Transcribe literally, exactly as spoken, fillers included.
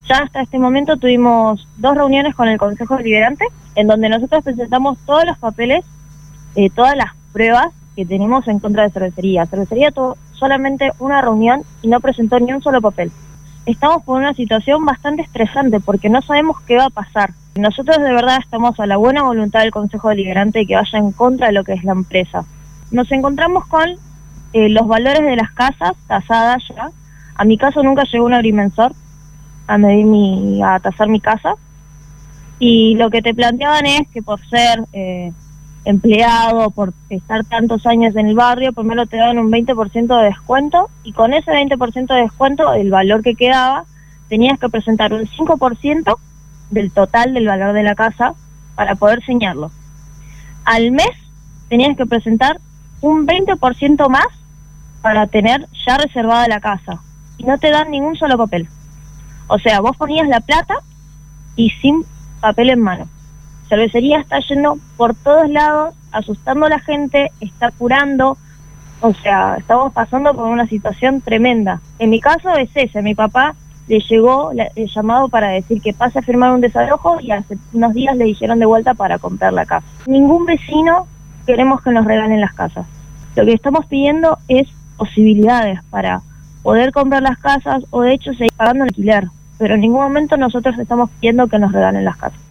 Ya hasta este momento tuvimos dos reuniones con el Consejo Deliberante, en donde nosotros presentamos todos los papeles, eh, todas las pruebas que tenemos en contra de Cervecería. Cervecería tuvo solamente una reunión y no presentó ni un solo papel. Estamos por una situación bastante estresante porque no sabemos qué va a pasar. Nosotros de verdad estamos a la buena voluntad del Consejo Deliberante de que vaya en contra de lo que es la empresa. Nos encontramos con eh, los valores de las casas tasadas ya. A mi caso nunca llegó un agrimensor a medir mi, a tasar mi casa. Y lo que te planteaban es que por ser eh, empleado, por estar tantos años en el barrio, primero te daban un veinte por ciento de descuento, y con ese veinte por ciento de descuento, el valor que quedaba, tenías que presentar un cinco por ciento del total del valor de la casa para poder señarlo. Al mes tenías que presentar un veinte por ciento más para tener ya reservada la casa, y no te dan ningún solo papel. O sea, vos ponías la plata y sin papel en mano. Cervecería está yendo por todos lados, asustando a la gente, está apurando, o sea, estamos pasando por una situación tremenda. En mi caso es ese, mi papá le llegó el llamado para decir que pase a firmar un desalojo y hace unos días le dijeron de vuelta para comprar la casa. Ningún vecino queremos que nos regalen las casas. Lo que estamos pidiendo es posibilidades para poder comprar las casas o de hecho seguir pagando el alquiler, pero en ningún momento nosotros estamos pidiendo que nos regalen las casas.